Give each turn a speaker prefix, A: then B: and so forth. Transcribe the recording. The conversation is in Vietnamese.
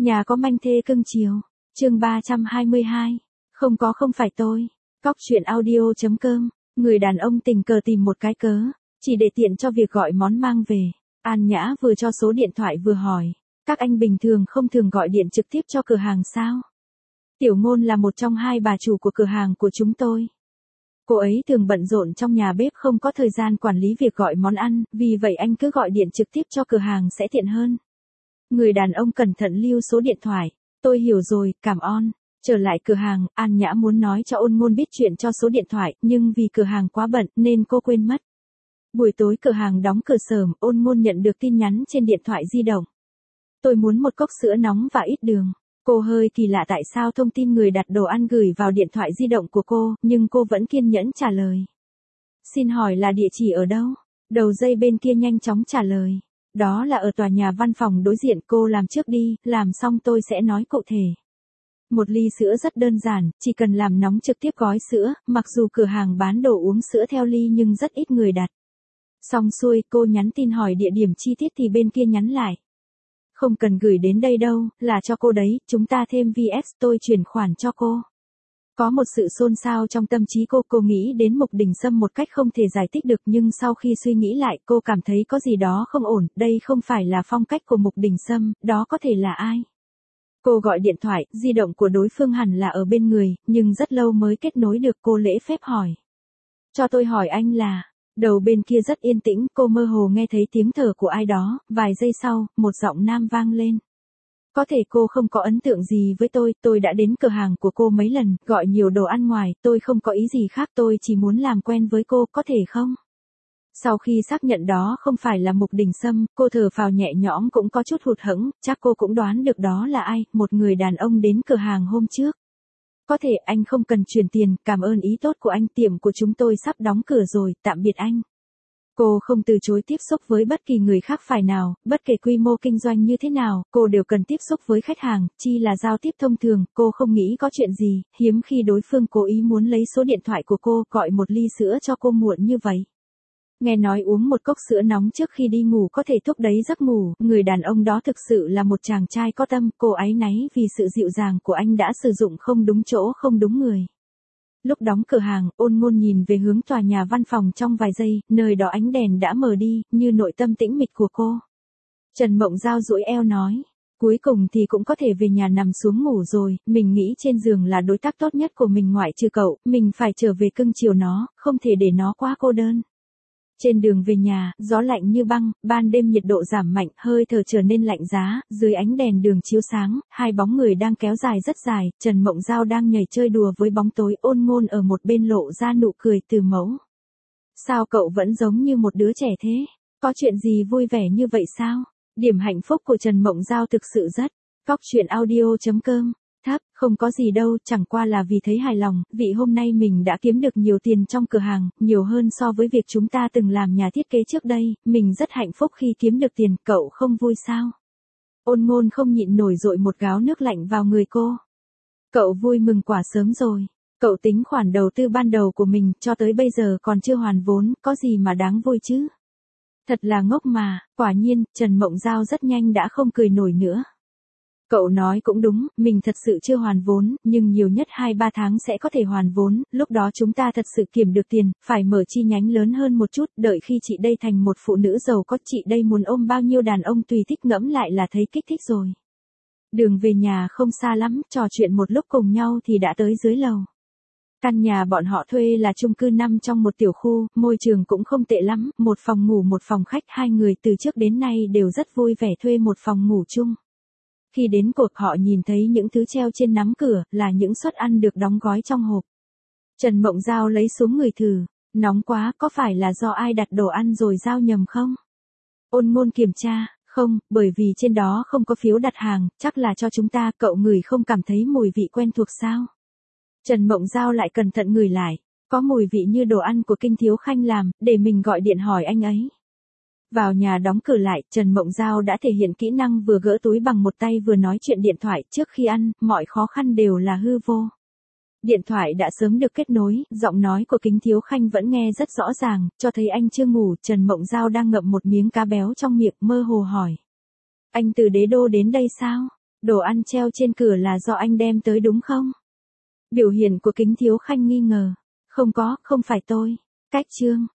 A: Nhà có manh thê cưng chiều. Chương 322. Không phải tôi. Cóc truyện audio.com. Người đàn ông tình cờ tìm một cái cớ, chỉ để tiện cho việc gọi món mang về. An Nhã vừa cho số điện thoại vừa hỏi, các anh bình thường không thường gọi điện trực tiếp cho cửa hàng sao? Tiểu Ngôn là một trong hai bà chủ của cửa hàng của chúng tôi. Cô ấy thường bận rộn trong nhà bếp, không có thời gian quản lý việc gọi món ăn, vì vậy anh cứ gọi điện trực tiếp cho cửa hàng sẽ tiện hơn. Người đàn ông cẩn thận lưu số điện thoại. Tôi hiểu rồi, cảm ơn. Trở lại cửa hàng, An Nhã muốn nói cho Ôn Ngôn biết chuyện cho số điện thoại, nhưng vì cửa hàng quá bận nên cô quên mất. Buổi tối cửa hàng đóng cửa sớm, Ôn Ngôn nhận được tin nhắn trên điện thoại di động. Tôi muốn một cốc sữa nóng và ít đường. Cô hơi kỳ lạ tại sao thông tin người đặt đồ ăn gửi vào điện thoại di động của cô, nhưng cô vẫn kiên nhẫn trả lời. Xin hỏi là địa chỉ ở đâu? Đầu dây bên kia nhanh chóng trả lời. Đó là ở tòa nhà văn phòng đối diện, cô làm trước đi, làm xong tôi sẽ nói cụ thể. Một ly sữa rất đơn giản, chỉ cần làm nóng trực tiếp gói sữa, mặc dù cửa hàng bán đồ uống sữa theo ly nhưng rất ít người đặt. Xong xuôi, cô nhắn tin hỏi địa điểm chi tiết thì bên kia nhắn lại. Không cần gửi đến đây đâu, là cho cô đấy, chúng ta thêm VS, tôi chuyển khoản cho cô. Có một sự xôn xao trong tâm trí cô nghĩ đến Mục Đình Sâm một cách không thể giải thích được, nhưng sau khi suy nghĩ lại, cô cảm thấy có gì đó không ổn, đây không phải là phong cách của Mục Đình Sâm, đó có thể là ai? Cô gọi điện thoại, di động của đối phương hẳn là ở bên người, nhưng rất lâu mới kết nối được, cô lễ phép hỏi. Cho tôi hỏi anh là... Đầu bên kia rất yên tĩnh, cô mơ hồ nghe thấy tiếng thở của ai đó, vài giây sau, một giọng nam vang lên. Có thể cô không có ấn tượng gì với tôi đã đến cửa hàng của cô mấy lần, gọi nhiều đồ ăn ngoài, tôi không có ý gì khác, tôi chỉ muốn làm quen với cô, có thể không? Sau khi xác nhận đó không phải là Mục Đình Sâm, cô thở phào nhẹ nhõm, cũng có chút hụt hẫng, chắc cô cũng đoán được đó là ai, một người đàn ông đến cửa hàng hôm trước. Có thể anh không cần chuyển tiền, cảm ơn ý tốt của anh, tiệm của chúng tôi sắp đóng cửa rồi, tạm biệt anh. Cô không từ chối tiếp xúc với bất kỳ người khác phải nào, bất kể quy mô kinh doanh như thế nào, cô đều cần tiếp xúc với khách hàng, chi là giao tiếp thông thường, cô không nghĩ có chuyện gì, hiếm khi đối phương cố ý muốn lấy số điện thoại của cô, gọi một ly sữa cho cô muộn như vậy. Nghe nói uống một cốc sữa nóng trước khi đi ngủ có thể thúc đẩy giấc ngủ, người đàn ông đó thực sự là một chàng trai có tâm, cô áy náy vì sự dịu dàng của anh đã sử dụng không đúng chỗ không đúng người. Lúc đóng cửa hàng, Ôn Ngôn nhìn về hướng tòa nhà văn phòng trong vài giây, nơi đó ánh đèn đã mờ đi, như nội tâm tĩnh mịch của cô. Trần Mộng Giao duỗi eo nói, cuối cùng thì cũng có thể về nhà nằm xuống ngủ rồi, mình nghĩ trên giường là đối tác tốt nhất của mình ngoại trừ cậu, mình phải trở về cưng chiều nó, không thể để nó quá cô đơn. Trên đường về nhà, gió lạnh như băng, ban đêm nhiệt độ giảm mạnh, hơi thở trở nên lạnh giá, dưới ánh đèn đường chiếu sáng, hai bóng người đang kéo dài rất dài, Trần Mộng Giao đang nhảy chơi đùa với bóng tối, Ôn Ngôn ở một bên lộ ra nụ cười từ mẫu. Sao cậu vẫn giống như một đứa trẻ thế? Có chuyện gì vui vẻ như vậy sao? Điểm hạnh phúc của Trần Mộng Giao thực sự rất. Cóc truyện audio.com. Thấp, không có gì đâu, chẳng qua là vì thấy hài lòng, vì hôm nay mình đã kiếm được nhiều tiền trong cửa hàng, nhiều hơn so với việc chúng ta từng làm nhà thiết kế trước đây, mình rất hạnh phúc khi kiếm được tiền, cậu không vui sao? Ôn Ngôn không nhịn nổi dội một gáo nước lạnh vào người cô. Cậu vui mừng quả sớm rồi, cậu tính khoản đầu tư ban đầu của mình, cho tới bây giờ còn chưa hoàn vốn, có gì mà đáng vui chứ? Thật là ngốc mà, quả nhiên, Trần Mộng Giao rất nhanh đã không cười nổi nữa. Cậu nói cũng đúng, mình thật sự chưa hoàn vốn, nhưng nhiều nhất 2-3 tháng sẽ có thể hoàn vốn, lúc đó chúng ta thật sự kiếm được tiền, phải mở chi nhánh lớn hơn một chút, đợi khi chị đây thành một phụ nữ giàu có, chị đây muốn ôm bao nhiêu đàn ông tùy thích, ngẫm lại là thấy kích thích rồi. Đường về nhà không xa lắm, trò chuyện một lúc cùng nhau thì đã tới dưới lầu. Căn nhà bọn họ thuê là chung cư 5 trong một tiểu khu, môi trường cũng không tệ lắm, một phòng ngủ một phòng khách, hai người từ trước đến nay đều rất vui vẻ thuê một phòng ngủ chung. Khi đến cuộc họ nhìn thấy những thứ treo trên nắm cửa, là những suất ăn được đóng gói trong hộp. Trần Mộng Giao lấy xuống người thử, nóng quá, có phải là do ai đặt đồ ăn rồi giao nhầm không? Ôn Ngôn kiểm tra, không, bởi vì trên đó không có phiếu đặt hàng, chắc là cho chúng ta, cậu ngửi không cảm thấy mùi vị quen thuộc sao? Trần Mộng Giao lại cẩn thận ngửi lại, có mùi vị như đồ ăn của Kinh Thiếu Khanh làm, để mình gọi điện hỏi anh ấy. Vào nhà đóng cửa lại, Trần Mộng Giao đã thể hiện kỹ năng vừa gỡ túi bằng một tay vừa nói chuyện điện thoại, trước khi ăn, mọi khó khăn đều là hư vô. Điện thoại đã sớm được kết nối, giọng nói của Kính Thiếu Khanh vẫn nghe rất rõ ràng, cho thấy anh chưa ngủ, Trần Mộng Giao đang ngậm một miếng cá béo trong miệng, mơ hồ hỏi. Anh từ Đế Đô đến đây sao? Đồ ăn treo trên cửa là do anh đem tới đúng không? Biểu hiện của Kính Thiếu Khanh nghi ngờ. Không có, không phải tôi. Cách Trương.